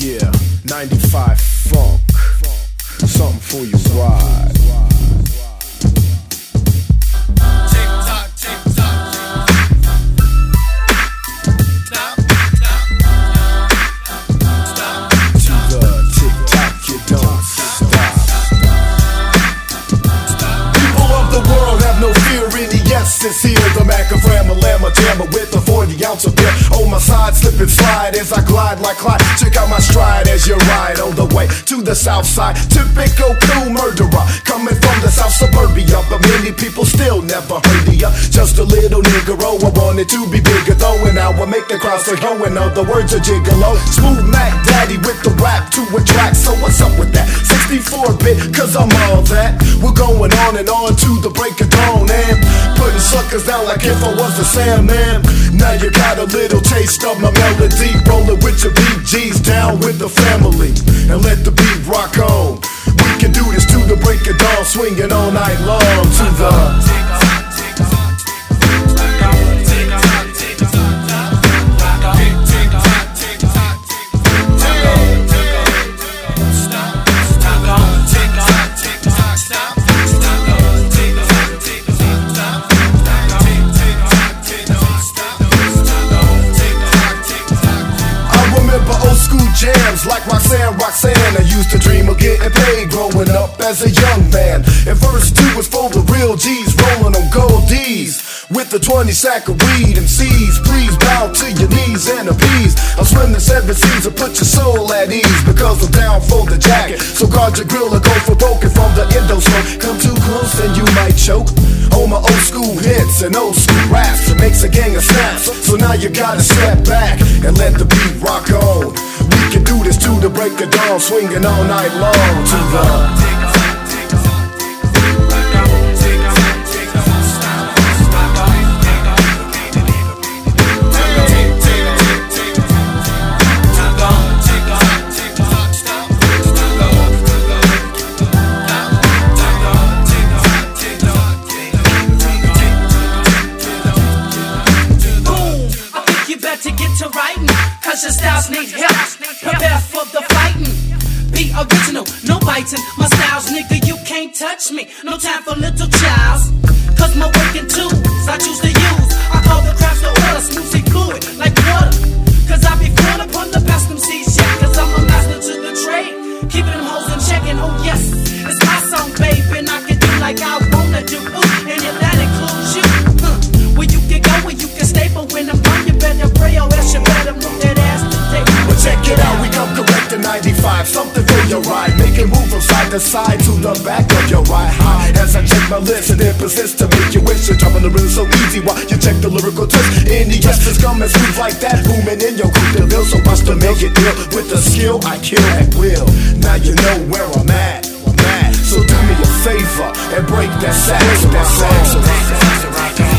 Yeah, 95 funk, something for you ride. Is here, the Macafram, a lamb, a jammer with a 40 ounce of beer on my side, slip and slide as I glide like Clyde. Check out my stride as you ride on the way to the south side. Typical cool murderer coming from the south suburbia, but many people still never heard of ya. Just a little Negro, I wanted to be bigger though, and I would make the crowd say ho. In other words, a gigolo. Smooth Mac Daddy with the rap to attract. So what's up with that? 64-bit, cause I'm all that. We're going on and on to the break of dawn and putting suckers down like if I was the Sandman. Now you got a little taste of my melody. Rolling with your BGs down with the family and let the beat rock on. We can do this to the break of dawn, swinging all night long to the jams like Roxanne. I used to dream of getting paid growing up as a young man. And verse 2 was for the real G's rolling on gold D's with the 20 sack of weed and C's. Please bow to your knees and appease. I'll swim the 7 seas and put your soul at ease because I'm down for the jacket. So guard your grill or go for broken from the endo smoke. Come too close and you might choke on my old school hits and old school raps. It makes a gang of snaps. So now you gotta step back and let the beat rock on. We can do this to the break of dawn, swinging all night long to the your styles need help. Prepare for the fighting. Be original, no biting. My styles, nigga, you can't touch me. No time for little childs. Cause my working tools I choose to use. I call the crafts the order, smoothie fluid like water. Cause I be full upon the best MCs, yeah. Cause I'm a master to the trade. Keeping them hoes in check and oh yes, it's my song, babe. And I can do like I wanna do. Ooh, and if that includes you, where you can go, where you can stay. But when I'm gone, you better pray or else you better move that ass to take. But check it out, we come correct to 95. Something for your ride. Make it move from side to side to the back of your ride. High as I check my list and then persist to make you wish. You're dropping the rhythm so easy while you check the lyrical twist. Any yes is coming smooth like that, booming in your group to bill. So watch to make it ill. With the skill, I kill at will. Now you know where I'm at. So do me a favor and break that sax.